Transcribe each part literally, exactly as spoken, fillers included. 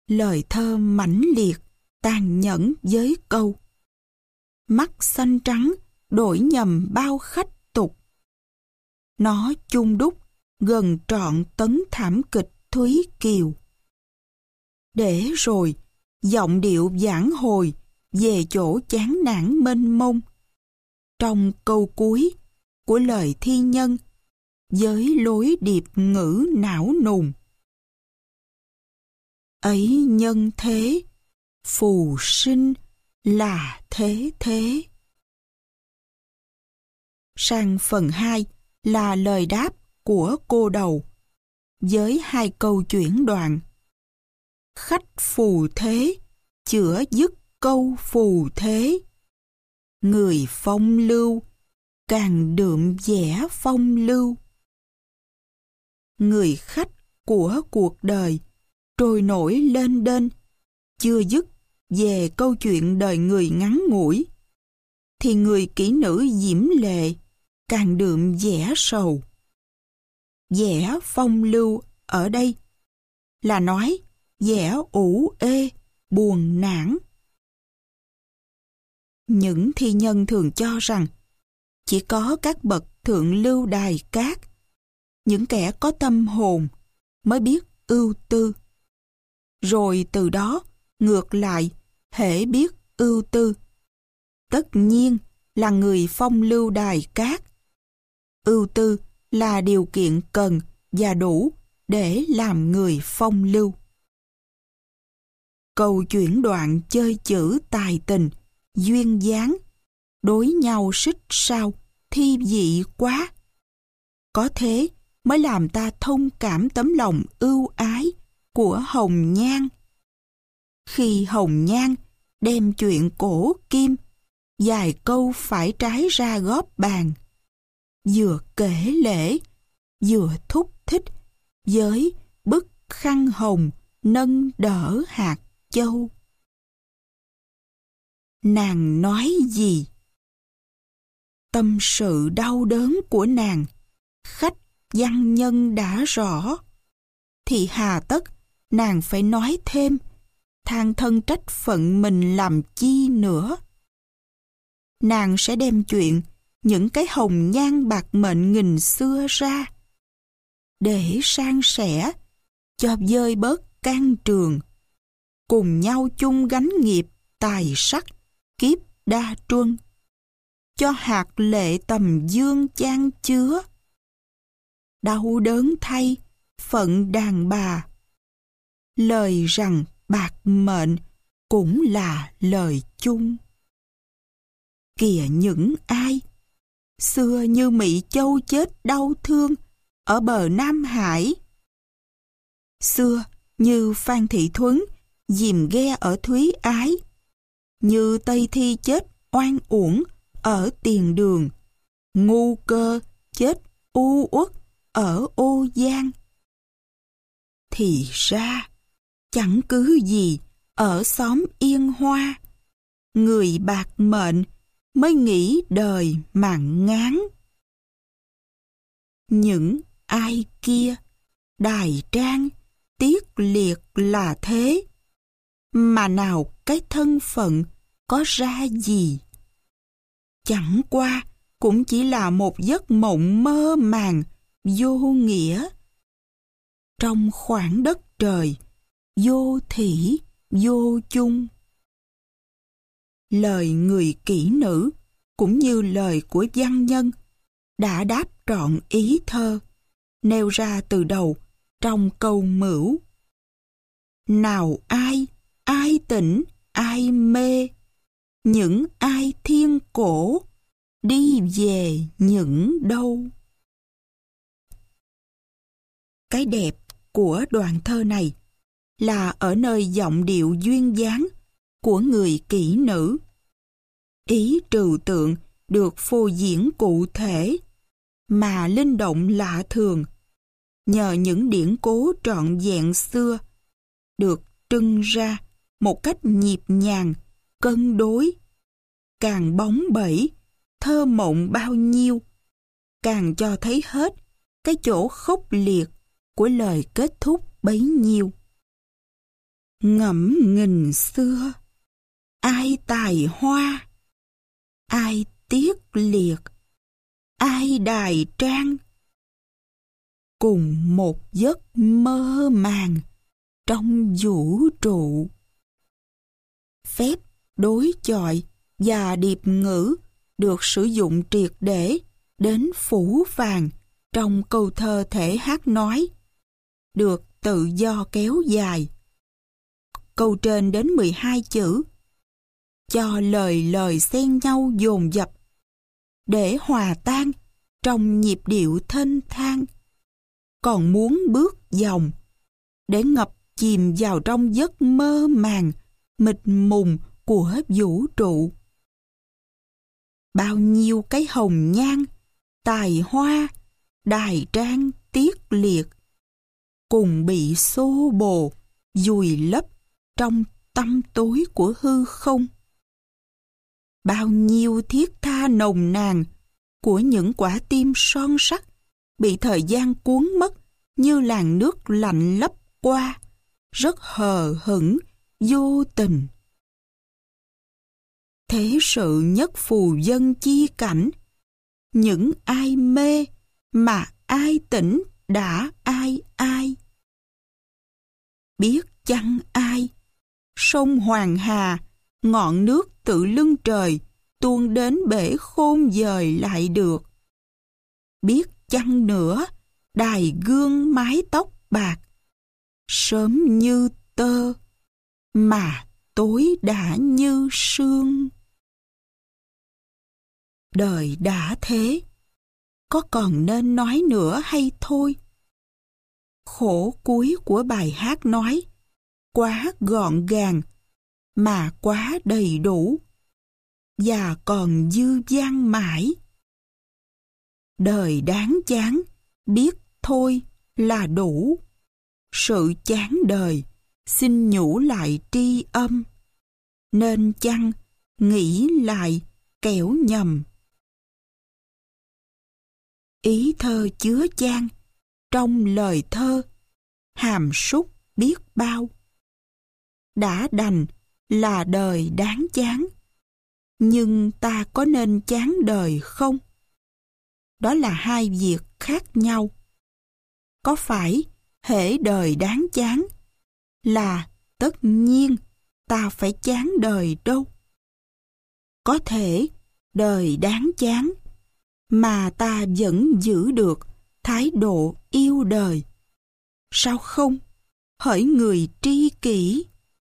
lời thơ mãnh liệt, tàn nhẫn với câu: mắt xanh trắng đổi nhầm bao khách tục. Nó chung đúc gần trọn tấn thảm kịch Thúy Kiều. Để rồi giọng điệu vãn hồi về chỗ chán nản mênh mông. Trong câu cuối của lời thi nhân với lối điệp ngữ não nùng: ấy nhân thế, phù sinh là thế thế. Sang phần hai là lời đáp của cô đầu với hai câu chuyển đoạn: khách phù thế, chữa dứt câu phù thế. Người phong lưu, càng đượm vẻ phong lưu. Người khách của cuộc đời trôi nổi lên đên, chưa dứt về câu chuyện đời người ngắn ngủi, thì người kỹ nữ diễm lệ càng đượm vẻ sầu. Vẻ phong lưu ở đây là nói vẻ ủ ê, buồn nản. Những thi nhân thường cho rằng chỉ có các bậc thượng lưu đài cát, những kẻ có tâm hồn mới biết ưu tư. Rồi từ đó ngược lại, hễ biết ưu tư, tất nhiên là người phong lưu đài cát. Ưu tư là điều kiện cần và đủ để làm người phong lưu. Câu chuyển đoạn chơi chữ tài tình, duyên dáng, đối nhau xích sao, thi vị quá. Có thế mới làm ta thông cảm tấm lòng ưu ái của Hồng Nhan. Khi Hồng Nhan đem chuyện cổ kim, vài câu phải trái ra góp bàn, vừa kể lễ, vừa thúc thích với bức khăn hồng nâng đỡ hạt châu. Nàng nói gì? Tâm sự đau đớn của nàng, khách văn nhân đã rõ, thì hà tất nàng phải nói thêm, than thân trách phận mình làm chi nữa. Nàng sẽ đem chuyện những cái hồng nhan bạc mệnh nghìn xưa ra, để san sẻ, cho vơi bớt can trường, cùng nhau chung gánh nghiệp tài sắc kiếp đa truân, cho hạt lệ tầm dương chan chứa. Đau đớn thay phận đàn bà, lời rằng bạc mệnh cũng là lời chung. Kìa những ai xưa như Mỹ Châu chết đau thương ở bờ Nam Hải, xưa như Phan Thị Thuấn dìm ghe ở Thúy Ái, như Tây Thi chết oan uổng ở Tiền Đường, Ngu Cơ chết u uất ở Ô Giang. Thì ra chẳng cứ gì ở xóm Yên Hoa, người bạc mệnh mới nghĩ đời mạn ngán. Những ai kia đài trang tiết liệt là thế, mà nào cái thân phận có ra gì. Chẳng qua cũng chỉ là một giấc mộng mơ màng vô nghĩa. Trong khoảng đất trời vô thỉ vô chung. Lời người kỹ nữ cũng như lời của văn nhân đã đáp trọn ý thơ nêu ra từ đầu trong câu mửu: nào ai, ai tỉnh, ai mê, những ai thiên cổ, đi về những đâu. Cái đẹp của đoạn thơ này là ở nơi giọng điệu duyên dáng của người kỹ nữ. Ý trừu tượng được phô diễn cụ thể, mà linh động lạ thường, nhờ những điển cố trọn vẹn xưa, được trưng ra một cách nhịp nhàng, cân đối. Càng bóng bẩy, thơ mộng bao nhiêu, càng cho thấy hết cái chỗ khốc liệt của lời kết thúc bấy nhiêu. Ngẫm nghìn xưa, ai tài hoa, ai tiếc liệt, ai đài trang, cùng một giấc mơ màng trong vũ trụ. Phép đối chọi và điệp ngữ được sử dụng triệt để đến phủ phàng trong câu thơ thể hát nói, được tự do kéo dài. Câu trên đến mười hai chữ, cho lời lời xen nhau dồn dập, để hòa tan trong nhịp điệu thênh thang. Còn muốn bước dòng, để ngập chìm vào trong giấc mơ màng, mịt mùng của vũ trụ. Bao nhiêu cái hồng nhan, tài hoa, đài trang tiết liệt, cùng bị xô bồ, vùi lấp trong tăm tối của hư không. Bao nhiêu thiết tha nồng nàn của những quả tim son sắt bị thời gian cuốn mất như làn nước lạnh lấp qua, rất hờ hững, vô tình. Thế sự nhất phù dân chi cảnh, những ai mê mà ai tỉnh đã ai ai. Biết chăng ai, sông Hoàng Hà, ngọn nước tự lưng trời, tuôn đến bể khôn dời lại được. Biết chăng nữa, đài gương mái tóc bạc, sớm như tơ, mà tối đã như sương. Đời đã thế, có còn nên nói nữa hay thôi? Khổ cuối của bài hát nói, quá gọn gàng, mà quá đầy đủ, và còn dư dang mãi. Đời đáng chán, biết thôi là đủ. Sự chán đời, xin nhủ lại tri âm. Nên chăng, nghĩ lại, kẻo nhầm. Ý thơ chứa chan, trong lời thơ, hàm súc biết bao. Đã đành là đời đáng chán, nhưng ta có nên chán đời không? Đó là hai việc khác nhau. Có phải hễ đời đáng chán là tất nhiên ta phải chán đời đâu? Có thể đời đáng chán mà ta vẫn giữ được thái độ yêu đời. Sao không? Hỡi người tri kỷ.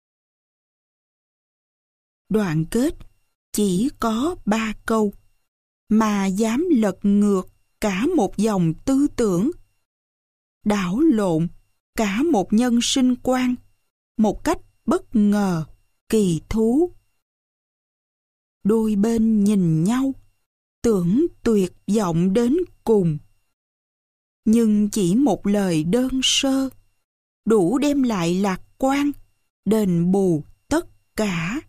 Đoạn kết chỉ có ba câu mà dám lật ngược cả một dòng tư tưởng, đảo lộn cả một nhân sinh quan một cách bất ngờ, kỳ thú. Đôi bên nhìn nhau, tưởng tuyệt vọng đến cùng. Nhưng chỉ một lời đơn sơ đủ đem lại lạc quan, đền bù tất cả.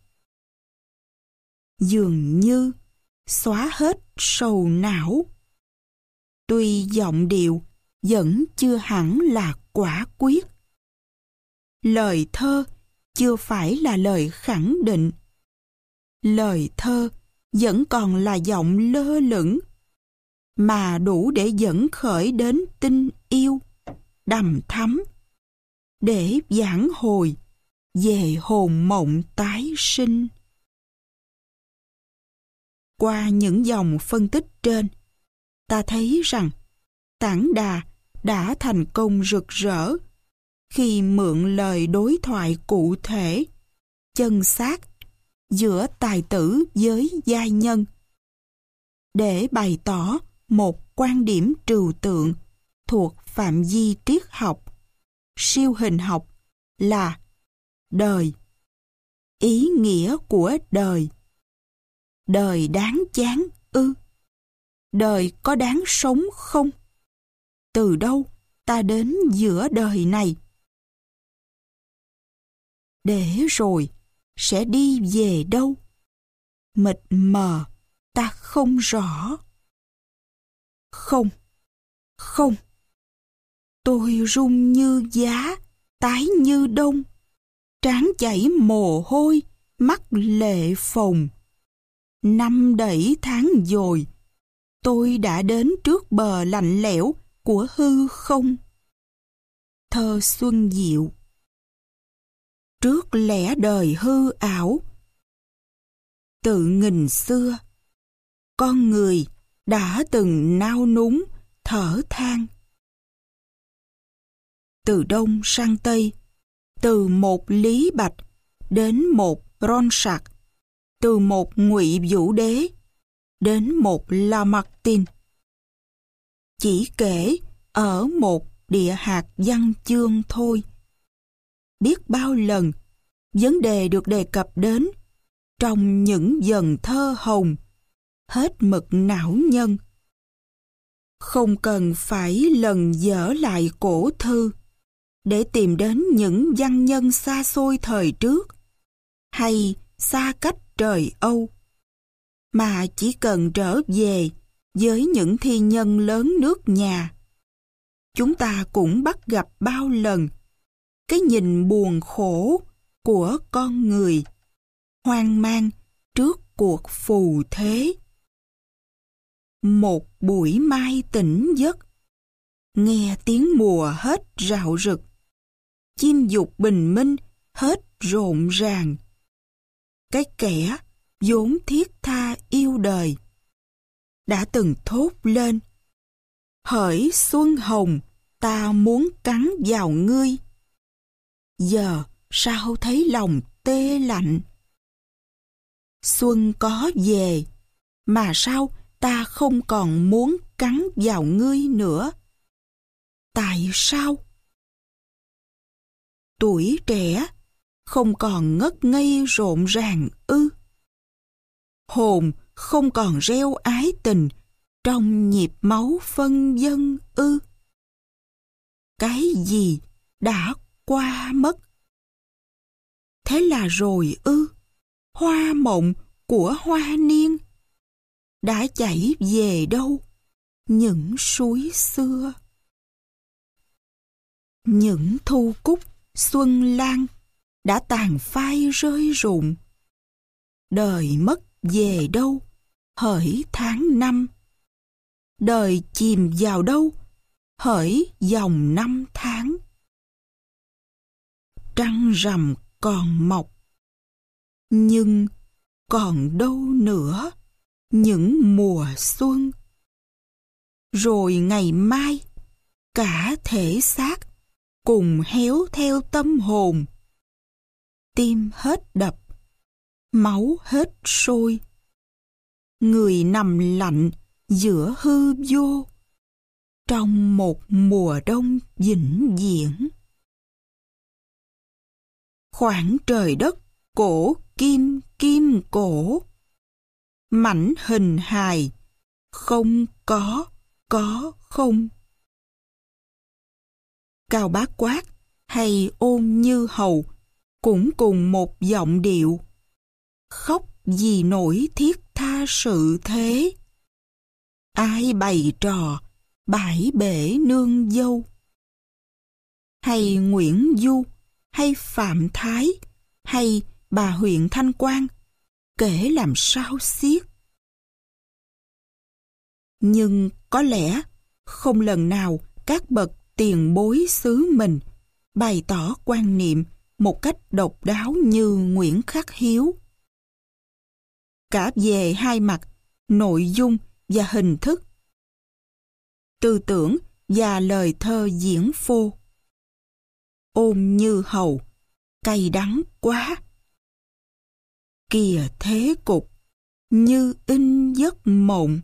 Dường như xóa hết sầu não. Tuy giọng điệu vẫn chưa hẳn là quả quyết. Lời thơ chưa phải là lời khẳng định. Lời thơ vẫn còn là giọng lơ lửng, mà đủ để dẫn khởi đến tình yêu đằm thắm, để vãn hồi về hồn mộng tái sinh. Qua những dòng phân tích trên, ta thấy rằng Tản Đà đã thành công rực rỡ khi mượn lời đối thoại cụ thể, chân xác giữa tài tử với giai nhân để bày tỏ một quan điểm trừu tượng thuộc phạm vi triết học, siêu hình học là đời. Ý nghĩa của đời. Đời đáng chán ư? Đời có đáng sống không? Từ đâu ta đến giữa đời này? Để rồi sẽ đi về đâu? Mịt mờ, ta không rõ. Không, không. Tôi run như giá, tái như đông. trán chảy mồ hôi, mắt lệ phồng. Năm đẩy tháng dồi, tôi đã đến trước bờ lạnh lẽo của hư không. Thơ Xuân Diệu. Trước lẽ đời hư ảo, tự nghìn xưa, con người đã từng nao núng thở than. Từ đông sang tây, từ một Lý Bạch đến một Ronsard, từ một Ngụy Vũ Đế đến một Lamartine. Chỉ kể ở một địa hạt văn chương thôi. Biết bao lần vấn đề được đề cập đến trong những dần thơ hồng hết mực não nhân. Không cần phải lần dở lại cổ thư để tìm đến những văn nhân xa xôi thời trước hay xa cách trời Âu, mà chỉ cần trở về với những thi nhân lớn nước nhà, chúng ta cũng bắt gặp bao lần cái nhìn buồn khổ của con người, hoang mang trước cuộc phù thế. Một buổi mai tỉnh giấc, nghe tiếng mùa hết rạo rực, chim dục bình minh hết rộn ràng. Cái kẻ vốn thiết tha yêu đời đã từng thốt lên: hỡi xuân hồng, ta muốn cắn vào ngươi. Giờ sao thấy lòng tê lạnh? Xuân có về, mà sao ta không còn muốn cắn vào ngươi nữa? Tại sao? Tuổi trẻ không còn ngất ngây rộn ràng ư? Hồn không còn reo ái tình trong nhịp máu phân dân ư? Cái gì đã qua mất? Thế là rồi ư? Hoa mộng của hoa niên đã chảy về đâu những suối xưa? Những thu cúc xuân lan đã tàn phai rơi rụng. Đời mất về đâu hỡi tháng năm? Đời chìm vào đâu hỡi dòng năm tháng? Trăng rằm còn mọc, nhưng còn đâu nữa những mùa xuân? Rồi ngày mai cả thể xác cùng héo theo tâm hồn. Tim hết đập, máu hết sôi, người nằm lạnh giữa hư vô trong một mùa đông vĩnh viễn. Khoảng trời đất cổ kim kim cổ, mảnh hình hài không có có không. Cao Bá Quát hay Ôn Như Hầu cũng cùng một giọng điệu: khóc vì nỗi thiết tha sự thế, ai bày trò bãi bể nương dâu. Hay Nguyễn Du, hay Phạm Thái, hay bà huyện Thanh Quan, kể làm sao xiết. Nhưng có lẽ không lần nào các bậc tiền bối xứ mình bày tỏ quan niệm một cách độc đáo như Nguyễn Khắc Hiếu. Cả về hai mặt, nội dung và hình thức, tư tưởng và lời thơ diễn phô. Ôn Như Hầu cay đắng quá. Kìa thế cục như in giấc mộng.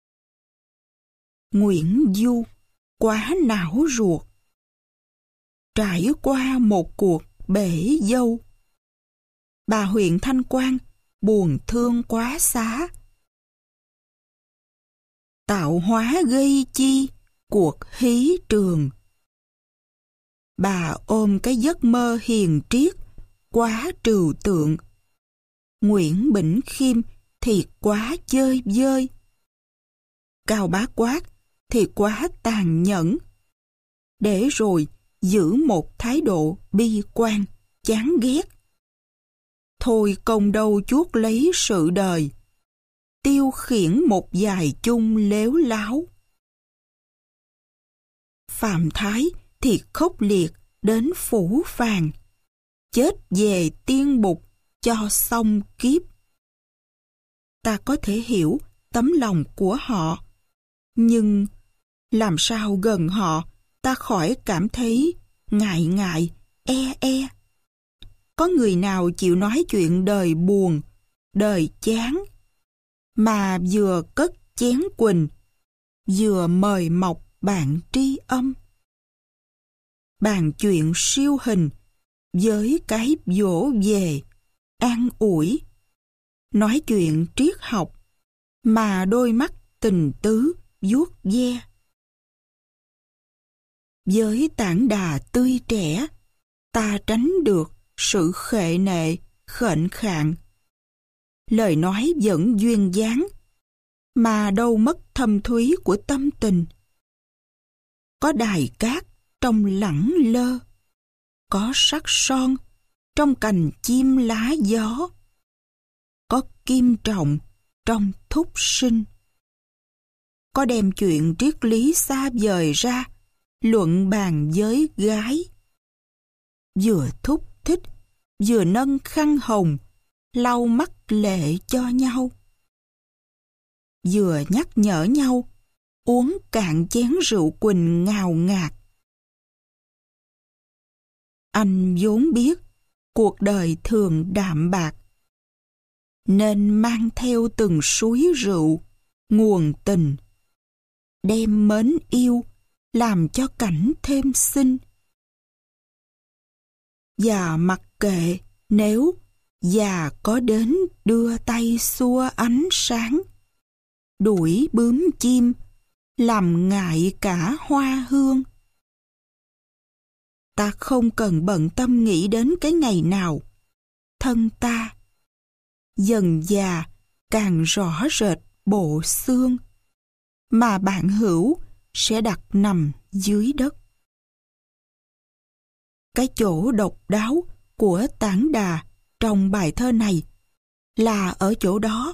Nguyễn Du quá não ruột, trải qua một cuộc bể dâu. Bà huyện Thanh Quan buồn thương quá xá. Tạo hóa gây chi cuộc hí trường. Bà ôm cái giấc mơ hiền triết quá trừu tượng. Nguyễn Bỉnh Khiêm thì quá chơi vơi. Cao Bá Quát thì quá tàn nhẫn, để rồi giữ một thái độ bi quan chán ghét. Thôi công đâu chuốc lấy sự đời, tiêu khiển một vài chung lếu láo. Phạm Thái thì khốc liệt đến phủ phàng, chết về tiên bục cho xong kiếp. Ta có thể hiểu tấm lòng của họ, nhưng làm sao gần họ ta khỏi cảm thấy ngại ngại, e e. Có người nào chịu nói chuyện đời buồn, đời chán, mà vừa cất chén quỳnh, vừa mời mọc bạn tri âm. Bàn chuyện siêu hình với cái vỗ về, an ủi. Nói chuyện triết học mà đôi mắt tình tứ vuốt ve. Với tảng đà tươi trẻ, ta tránh được sự khệ nệ, khệnh khạng. Lời nói vẫn duyên dáng, mà đâu mất thâm thúy của tâm tình. Có đài cát trong lẳng lơ, có sắc son trong cành chim lá gió, có kim trọng trong thúc sinh. Có đem chuyện triết lý xa vời ra, luận bàn với gái. Vừa thúc thích, vừa nâng khăn hồng, lau mắt lệ cho nhau. Vừa nhắc nhở nhau, uống cạn chén rượu quỳnh ngào ngạt. Anh vốn biết cuộc đời thường đạm bạc, nên mang theo từng suối rượu, nguồn tình, đem mến yêu làm cho cảnh thêm xinh. Và mặc kệ nếu già có đến đưa tay xua ánh sáng, đuổi bướm chim, làm ngại cả hoa hương. Ta không cần bận tâm nghĩ đến cái ngày nào thân ta dần già càng rõ rệt bộ xương, mà bạn hữu sẽ đặt nằm dưới đất. Cái chỗ độc đáo của Tản Đà trong bài thơ này là ở chỗ đó.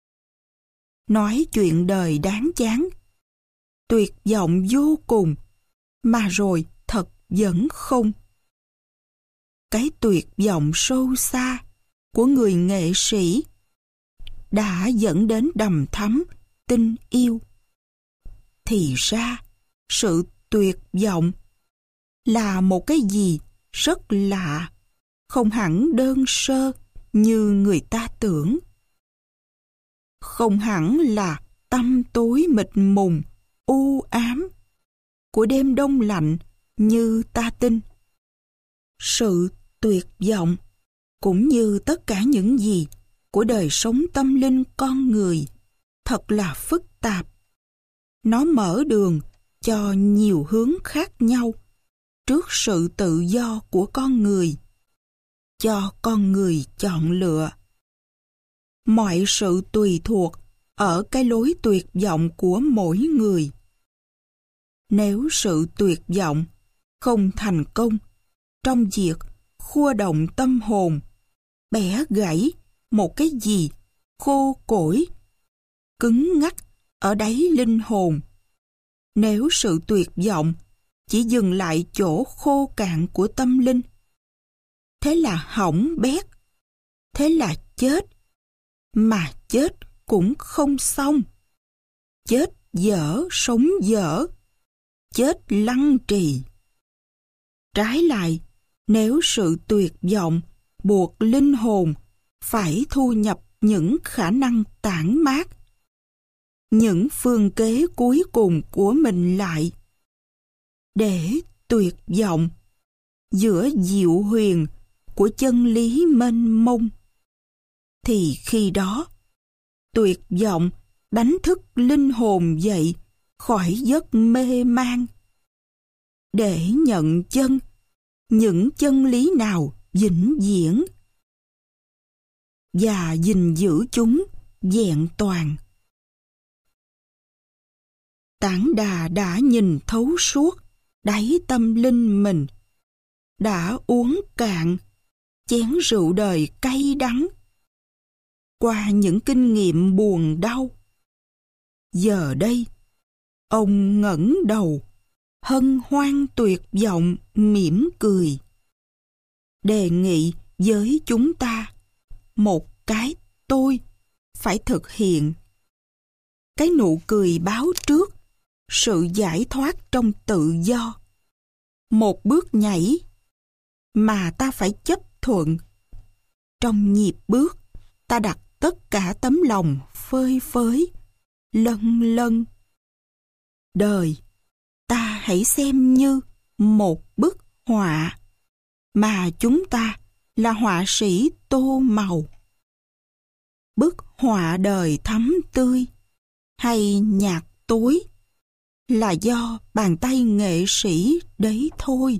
Nói chuyện đời đáng chán, tuyệt vọng vô cùng, mà rồi thật vẫn không. Cái tuyệt vọng sâu xa của người nghệ sĩ đã dẫn đến đầm thắm tình yêu. Thì ra, sự tuyệt vọng là một cái gì rất lạ, không hẳn đơn sơ như người ta tưởng. Không hẳn là tăm tối mịt mùng, u ám của đêm đông lạnh như ta tin. Sự tuyệt vọng cũng như tất cả những gì của đời sống tâm linh con người thật là phức tạp. Nó mở đường cho nhiều hướng khác nhau trước sự tự do của con người, cho con người chọn lựa. Mọi sự tùy thuộc ở cái lối tuyệt vọng của mỗi người. Nếu sự tuyệt vọng không thành công trong việc khua động tâm hồn, bẻ gãy một cái gì khô cỗi, cứng ngắc ở đáy linh hồn, nếu sự tuyệt vọng chỉ dừng lại chỗ khô cạn của tâm linh, thế là hỏng bét, thế là chết, mà chết cũng không xong. Chết dở, sống dở, chết lăng trì. Trái lại, nếu sự tuyệt vọng buộc linh hồn phải thu nhập những khả năng tản mát, những phương kế cuối cùng của mình lại, để tuyệt vọng giữa diệu huyền của chân lý mênh mông, thì khi đó tuyệt vọng đánh thức linh hồn dậy khỏi giấc mê man, để nhận chân những chân lý nào vĩnh viễn và gìn giữ chúng vẹn toàn. Tản Đà đã nhìn thấu suốt đáy tâm linh mình, đã uống cạn chén rượu đời cay đắng. Qua những kinh nghiệm buồn đau, giờ đây, ông ngẩng đầu, hân hoan tuyệt vọng mỉm cười. Đề nghị với chúng ta một cái tôi phải thực hiện. Cái nụ cười báo trước sự giải thoát trong tự do. Một bước nhảy mà ta phải chấp thuận. Trong nhịp bước, ta đặt tất cả tấm lòng phơi phới, lân lân. Đời, ta hãy xem như một bức họa, mà chúng ta là họa sĩ tô màu. Bức họa đời thắm tươi hay nhạt tối là do bàn tay nghệ sĩ đấy thôi.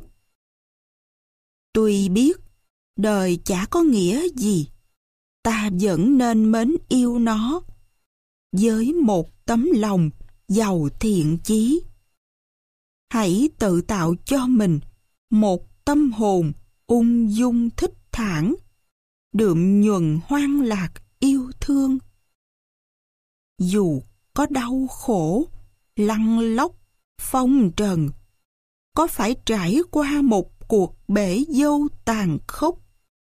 Tuy biết đời chả có nghĩa gì, ta vẫn nên mến yêu nó với một tấm lòng giàu thiện chí. Hãy tự tạo cho mình một tâm hồn ung dung thích thản, đượm nhuần hoang lạc yêu thương. Dù có đau khổ, lăn lóc, phong trần, có phải trải qua một cuộc bể dâu tàn khốc,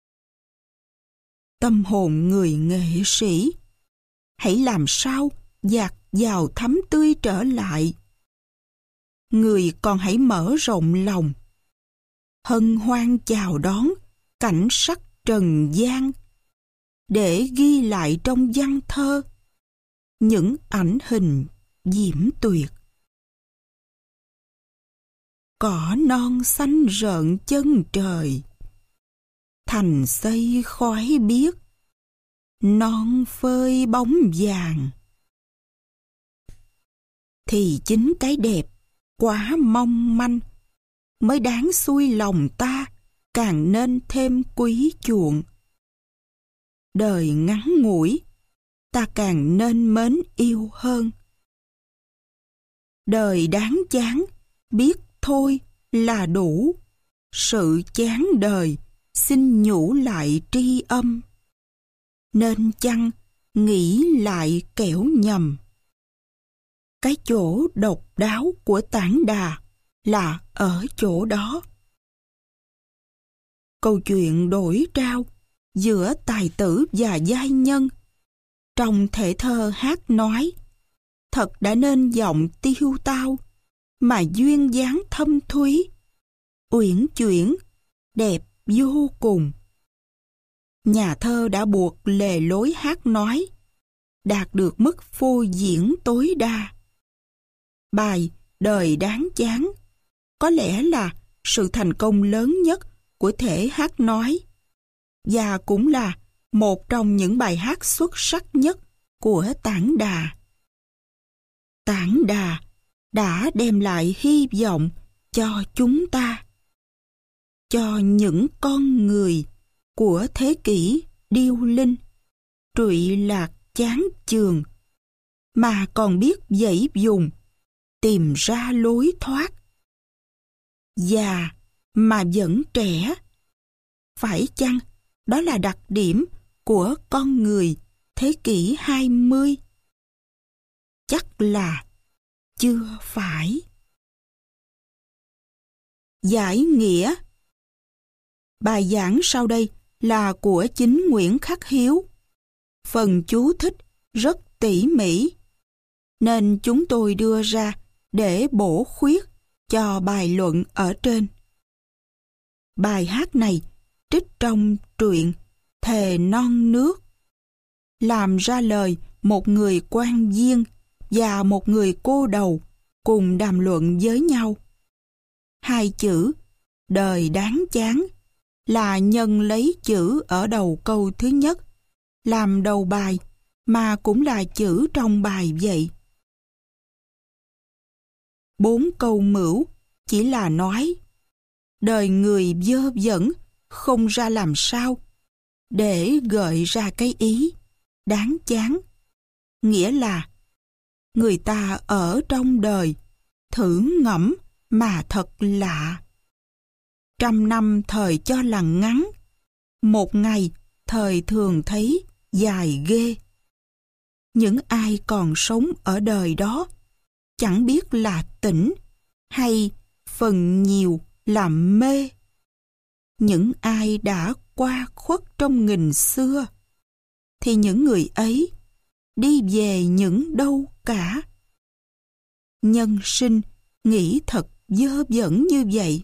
tâm hồn người nghệ sĩ hãy làm sao dạt dào thắm tươi trở lại. Người còn hãy mở rộng lòng, hân hoan chào đón cảnh sắc trần gian, để ghi lại trong văn thơ những ảnh hình diễm tuyệt. Cỏ non xanh rợn chân trời, thành xây khói biếc, non phơi bóng vàng. Thì chính cái đẹp quá mong manh mới đáng xuôi lòng ta càng nên thêm quý chuộng. Đời ngắn ngủi, ta càng nên mến yêu hơn. Đời đáng chán, biết thôi là đủ. Sự chán đời xin nhủ lại tri âm. Nên chăng nghĩ lại kẻo nhầm. Cái chỗ độc đáo của Tản Đà là ở chỗ đó. Câu chuyện đổi trao giữa tài tử và giai nhân trong thể thơ hát nói thật đã nên giọng tiêu tao, mà duyên dáng thâm thúy, uyển chuyển, đẹp vô cùng. Nhà thơ đã buộc lề lối hát nói, đạt được mức phô diễn tối đa. Bài Đời đáng chán có lẽ là sự thành công lớn nhất của thể hát nói, và cũng là một trong những bài hát xuất sắc nhất của Tản Đà. Tản Đà đã đem lại hy vọng cho chúng ta, cho những con người của thế kỷ điêu linh, trụy lạc chán chường, mà còn biết dãy dùng, tìm ra lối thoát. Già mà vẫn trẻ, phải chăng đó là đặc điểm của con người thế kỷ hai mươi? Chắc là chưa phải. Giải nghĩa. Bài giảng sau đây là của chính Nguyễn Khắc Hiếu. Phần chú thích rất tỉ mỉ, nên chúng tôi đưa ra để bổ khuyết cho bài luận ở trên. Bài hát này trích trong truyện Thề Non Nước, làm ra lời một người quan viên và một người cô đầu cùng đàm luận với nhau. Hai chữ đời đáng chán là nhân lấy chữ ở đầu câu thứ nhất làm đầu bài, mà cũng là chữ trong bài vậy. Bốn câu mửu chỉ là nói đời người dơ dẫn không ra làm sao để gợi ra cái ý đáng chán, nghĩa là người ta ở trong đời thử ngẫm mà thật lạ. Trăm năm thời cho là ngắn, Một ngày, thời thường thấy dài ghê. Những ai còn sống ở đời đó, chẳng biết là tỉnh hay phần nhiều là mê. Những ai đã qua khuất trong nghìn xưa, thì những người ấy đi về những đâu cả. Nhân sinh nghĩ thật dơ bẩn như vậy.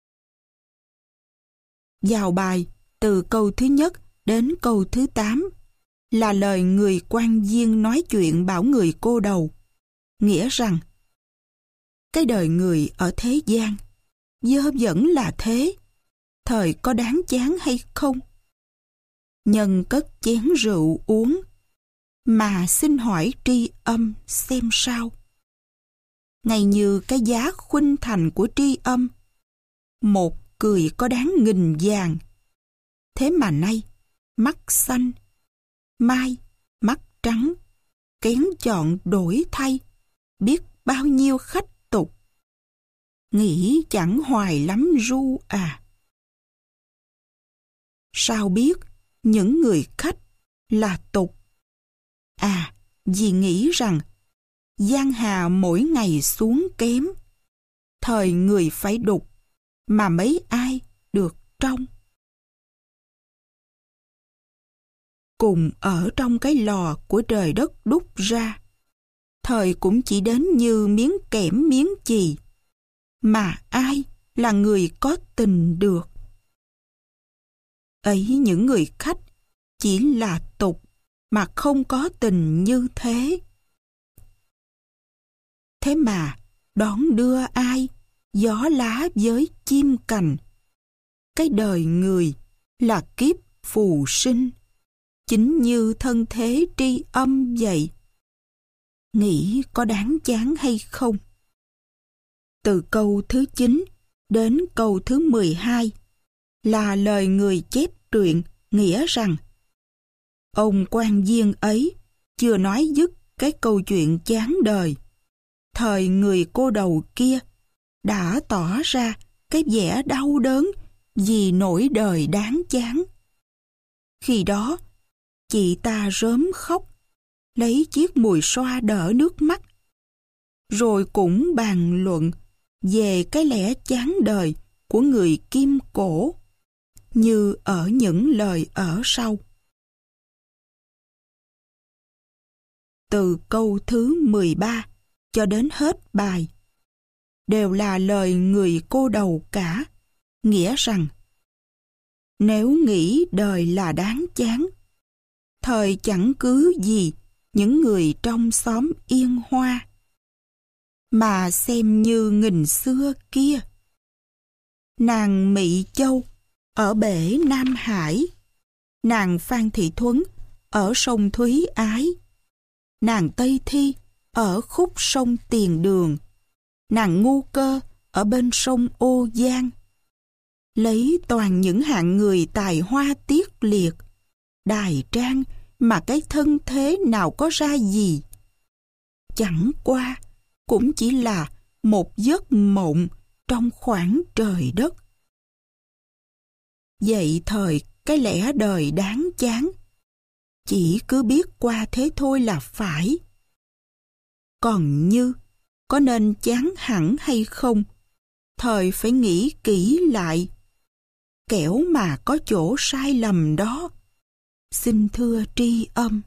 Vào bài từ câu thứ nhất đến câu thứ tám là lời người quan viên nói chuyện bảo người cô đầu, nghĩa rằng cái đời người ở thế gian dơ bẩn là thế, thời có đáng chán hay không? Nhân cất chén rượu uống, mà xin hỏi tri âm xem sao. Ngay như cái giá khuynh thành của tri âm, một cười có đáng nghìn vàng. Thế mà nay, mắt xanh, mai, mắt trắng, kén chọn đổi thay, biết bao nhiêu khách tục. Nghĩ chẳng hoài lắm ru à. Sao biết những người khách là tục? À, vì nghĩ rằng giang hà mỗi ngày xuống kém, thời người phải đục, mà mấy ai được trong. Cùng ở trong cái lò của trời đất đúc ra, thời cũng chỉ đến như miếng kẽm miếng chì, mà ai là người có tình được. Ấy những người khách chỉ là tục, mà không có tình như thế. Thế mà đón đưa ai gió lá với chim cành. Cái đời người là kiếp phù sinh, chính như thân thế tri âm vậy. Nghĩ có đáng chán hay không? Từ câu thứ chín đến câu thứ mười hai là lời người chép truyện nghĩa rằng ông quan viên ấy chưa nói dứt cái câu chuyện chán đời, thời người cô đầu kia đã tỏ ra cái vẻ đau đớn vì nỗi đời đáng chán. Khi đó, chị ta rớm khóc, lấy chiếc mùi xoa đỡ nước mắt, rồi cũng bàn luận về cái lẽ chán đời của người Kim Cổ, như ở những lời ở sau. Từ câu thứ mười ba cho đến hết bài đều là lời người cô đầu cả, nghĩa rằng nếu nghĩ đời là đáng chán, thời chẳng cứ gì những người trong xóm Yên Hoa, mà xem như nghìn xưa kia. Nàng Mị Châu ở bể Nam Hải, nàng Phan Thị Thuấn ở sông Thúy Ái, nàng Tây Thi ở khúc sông Tiền Đường, nàng Ngu Cơ ở bên sông Ô Giang. Lấy toàn những hạng người tài hoa tiết liệt, đài trang mà cái thân thế nào có ra gì. Chẳng qua cũng chỉ là một giấc mộng trong khoảng trời đất. Vậy thời cái lẽ đời đáng chán, chỉ cứ biết qua thế thôi là phải. Còn như có nên chán hẳn hay không, thời phải nghĩ kỹ lại, kẻo mà có chỗ sai lầm đó. Xin thưa tri âm.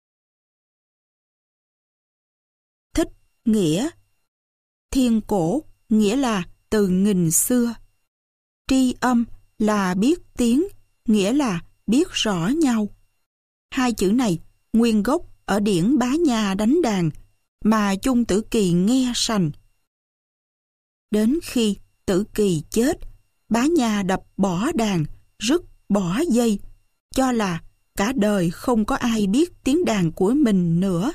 Thích nghĩa. Thiên cổ nghĩa là từ nghìn xưa. Tri âm là biết tiếng, nghĩa là biết rõ nhau. Hai chữ này nguyên gốc ở điển Bá Nha đánh đàn, mà Chung Tử Kỳ nghe sành. Đến khi Tử Kỳ chết, Bá Nha đập bỏ đàn, rứt bỏ dây, cho là cả đời không có ai biết tiếng đàn của mình nữa.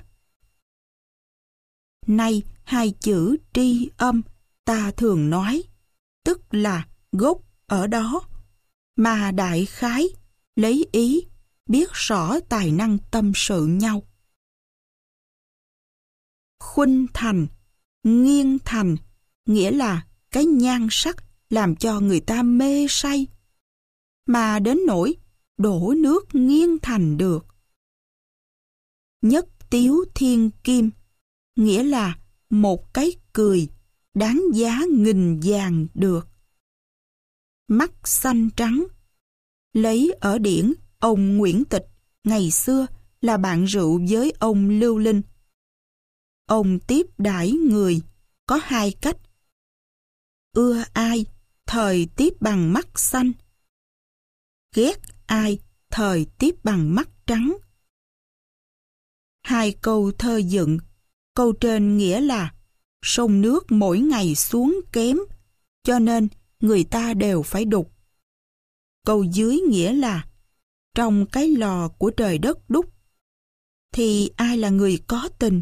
Nay hai chữ tri âm ta thường nói, tức là gốc ở đó, mà đại khái lấy ý biết rõ tài năng tâm sự nhau. Khuynh thành, nghiêng thành, nghĩa là cái nhan sắc làm cho người ta mê say. Mà đến nỗi đổ nước nghiêng thành được. Nhất tiếu thiên kim, nghĩa là một cái cười đáng giá nghìn vàng được. Mắt xanh trắng, lấy ở điển ông Nguyễn Tịch ngày xưa là bạn rượu với ông Lưu Linh. Ông tiếp đãi người có hai cách. Ưa ai, thời tiếp bằng mắt xanh. Ghét ai, thời tiếp bằng mắt trắng. Hai câu thơ dựng, câu trên nghĩa là sông nước mỗi ngày xuống kém, cho nên người ta đều phải đục. Câu dưới nghĩa là trong cái lò của trời đất đúc, thì ai là người có tình?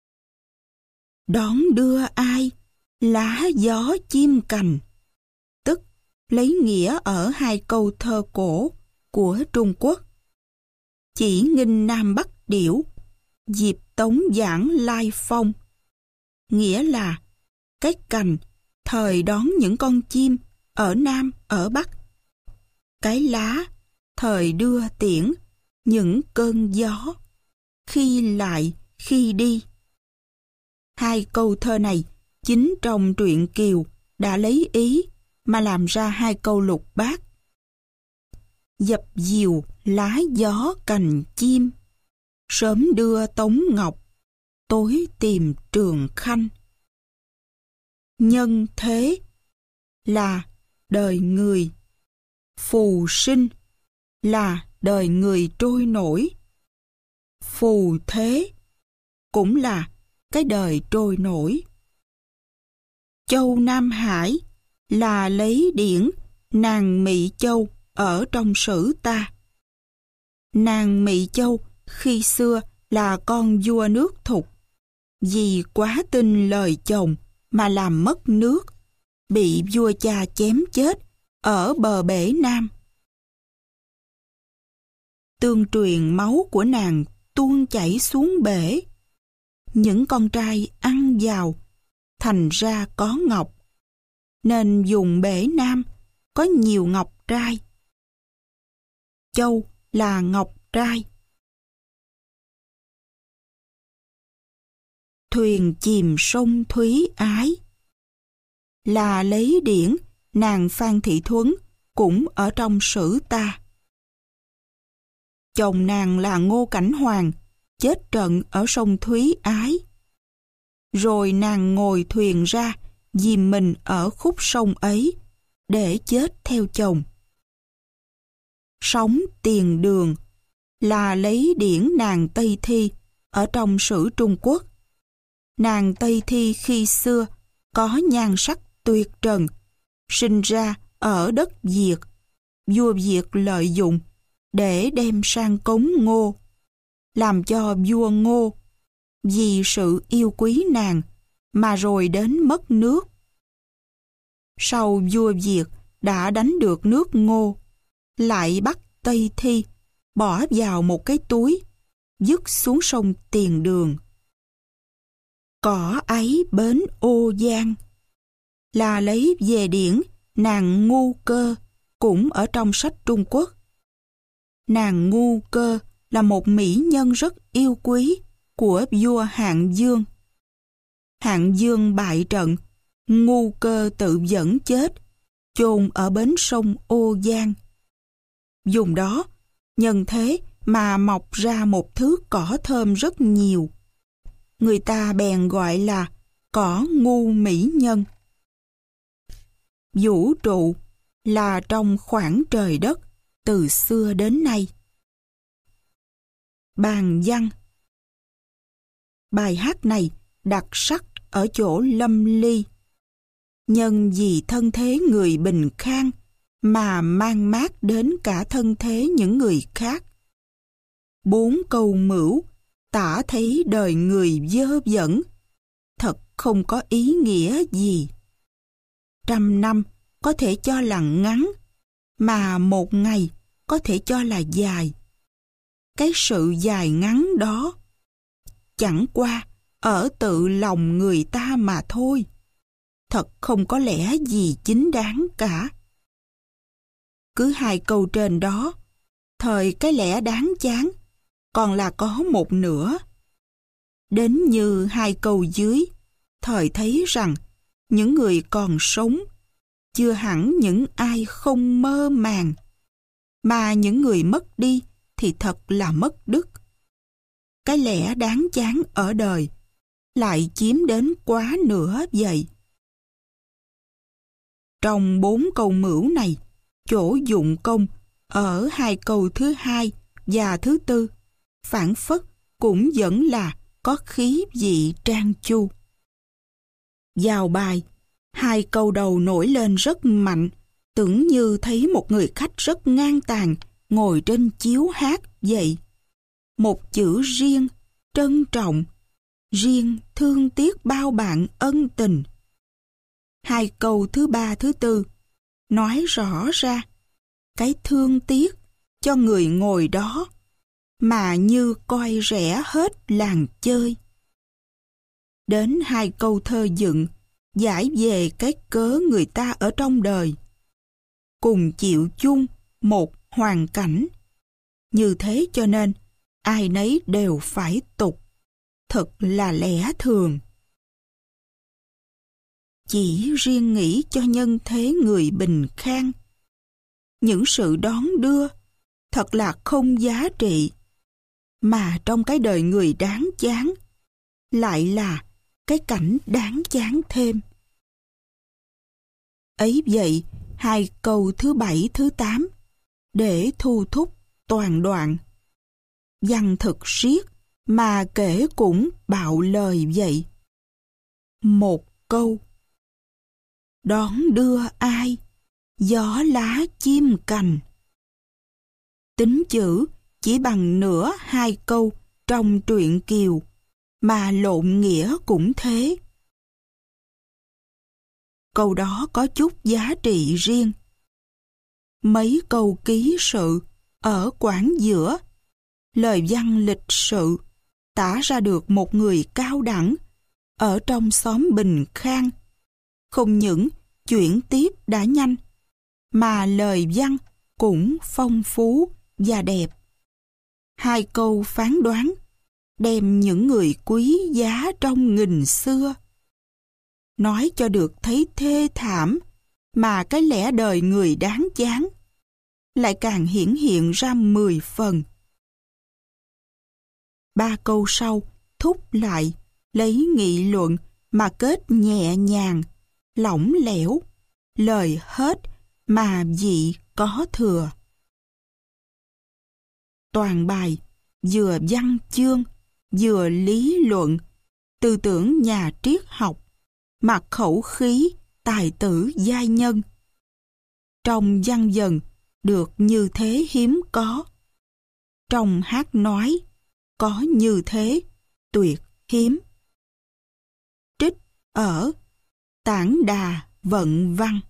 Đón đưa ai, lá gió chim cành, tức lấy nghĩa ở hai câu thơ cổ của Trung Quốc. Chỉ nghinh Nam Bắc điểu, diệp tống giảng lai phong, nghĩa là cái cành thời đón những con chim ở Nam ở Bắc, cái lá thời đưa tiễn những cơn gió, khi lại khi đi. Hai câu thơ này chính trong truyện Kiều đã lấy ý mà làm ra hai câu lục bát. Dập dìu lá gió cành chim, sớm đưa Tống Ngọc, tối tìm Trường Khanh. Nhân thế là đời người, phù sinh là đời người trôi nổi, phù thế cũng là cái đời trôi nổi. Châu Nam Hải là lấy điển nàng Mị Châu ở trong sử ta. Nàng Mị Châu khi xưa là con vua nước Thục, vì quá tin lời chồng mà làm mất nước, bị vua cha chém chết ở bờ bể Nam. Tương truyền máu của nàng tuôn chảy xuống bể, những con trai ăn vào, thành ra có ngọc, nên dùng bể Nam có nhiều ngọc trai. Châu là ngọc trai. Thuyền chìm sông Thúy Ái là lấy điển nàng Phan Thị Thuấn, cũng ở trong sử ta. Chồng nàng là Ngô Cảnh Hoàng, chết trận ở sông Thúy Ái. Rồi nàng ngồi thuyền ra, dìm mình ở khúc sông ấy, để chết theo chồng. Sống tiền đường là lấy điển nàng Tây Thi ở trong sử Trung Quốc. Nàng Tây Thi khi xưa có nhan sắc tuyệt trần, sinh ra ở đất Việt, vua Việt lợi dụng để đem sang cống Ngô, làm cho vua Ngô vì sự yêu quý nàng mà rồi đến mất nước. Sau vua Việt đã đánh được nước Ngô, lại bắt Tây Thi bỏ vào một cái túi, dứt xuống sông Tiền Đường. Cỏ ấy bến Ô Giang là lấy về điển nàng Ngu Cơ, cũng ở trong sách Trung Quốc. Nàng Ngu Cơ là một mỹ nhân rất yêu quý của vua Hạng Dương. Hạng Dương bại trận, Ngu Cơ tự dẫn chết, chôn ở bến sông Ô Giang. Dùng đó, nhân thế mà mọc ra một thứ cỏ thơm rất nhiều. Người ta bèn gọi là cỏ ngu mỹ nhân. Vũ trụ là trong khoảng trời đất từ xưa đến nay. Bàn văn. Bài hát này đặc sắc ở chỗ lâm ly. Nhân vì thân thế người bình khang mà mang mát đến cả thân thế những người khác. Bốn câu mửu tả thấy đời người dơ dẫn, thật không có ý nghĩa gì. Trăm năm có thể cho là ngắn, mà một ngày có thể cho là dài. Cái sự dài ngắn đó chẳng qua ở tự lòng người ta mà thôi, thật không có lẽ gì chính đáng cả. Cứ hai câu trên đó, thời cái lẽ đáng chán, còn là có một nửa. Đến như hai câu dưới, thời thấy rằng những người còn sống chưa hẳn những ai không mơ màng, mà những người mất đi thì thật là mất đức. Cái lẽ đáng chán ở đời lại chiếm đến quá nửa vậy. Trong bốn câu mửu này, chỗ dụng công ở hai câu thứ hai và thứ tư phảng phất cũng vẫn là có khí vị trang chu. Vào bài, hai câu đầu nổi lên rất mạnh, tưởng như thấy một người khách rất ngang tàn ngồi trên chiếu hát vậy. Một chữ riêng, trân trọng, riêng thương tiếc bao bạn ân tình. Hai câu thứ ba thứ tư nói rõ ra cái thương tiếc cho người ngồi đó mà như coi rẻ hết làng chơi. Đến hai câu thơ dựng giải về cái cớ người ta ở trong đời, cùng chịu chung một hoàn cảnh. Như thế cho nên ai nấy đều phải tục, thật là lẽ thường. Chỉ riêng nghĩ cho nhân thế người bình khang, những sự đón đưa thật là không giá trị, mà trong cái đời người đáng chán lại là cái cảnh đáng chán thêm. Ấy vậy, hai câu thứ bảy thứ tám để thu thúc toàn đoạn. Văn thực riết mà kể cũng bạo lời vậy. Một câu: đón đưa ai, gió lá chim cành. Tính chữ chỉ bằng nửa hai câu trong truyện Kiều, mà lộn nghĩa cũng thế. Câu đó có chút giá trị riêng. Mấy câu ký sự ở quãng giữa, lời văn lịch sự tả ra được một người cao đẳng ở trong xóm bình khang. Không những chuyển tiếp đã nhanh, mà lời văn cũng phong phú và đẹp. Hai câu phán đoán đem những người quý giá trong nghìn xưa, nói cho được thấy thê thảm mà cái lẽ đời người đáng chán lại càng hiển hiện ra mười phần. Ba câu sau thúc lại lấy nghị luận mà kết nhẹ nhàng, lỏng lẻo, lời hết mà vị có thừa. Toàn bài vừa văn chương, vừa lý luận, tư tưởng nhà triết học, mà khẩu khí, tài tử giai nhân. Trong văn dần được như thế hiếm có. Trong hát nói có như thế tuyệt hiếm. Trích ở Tản Đà Vận Văn.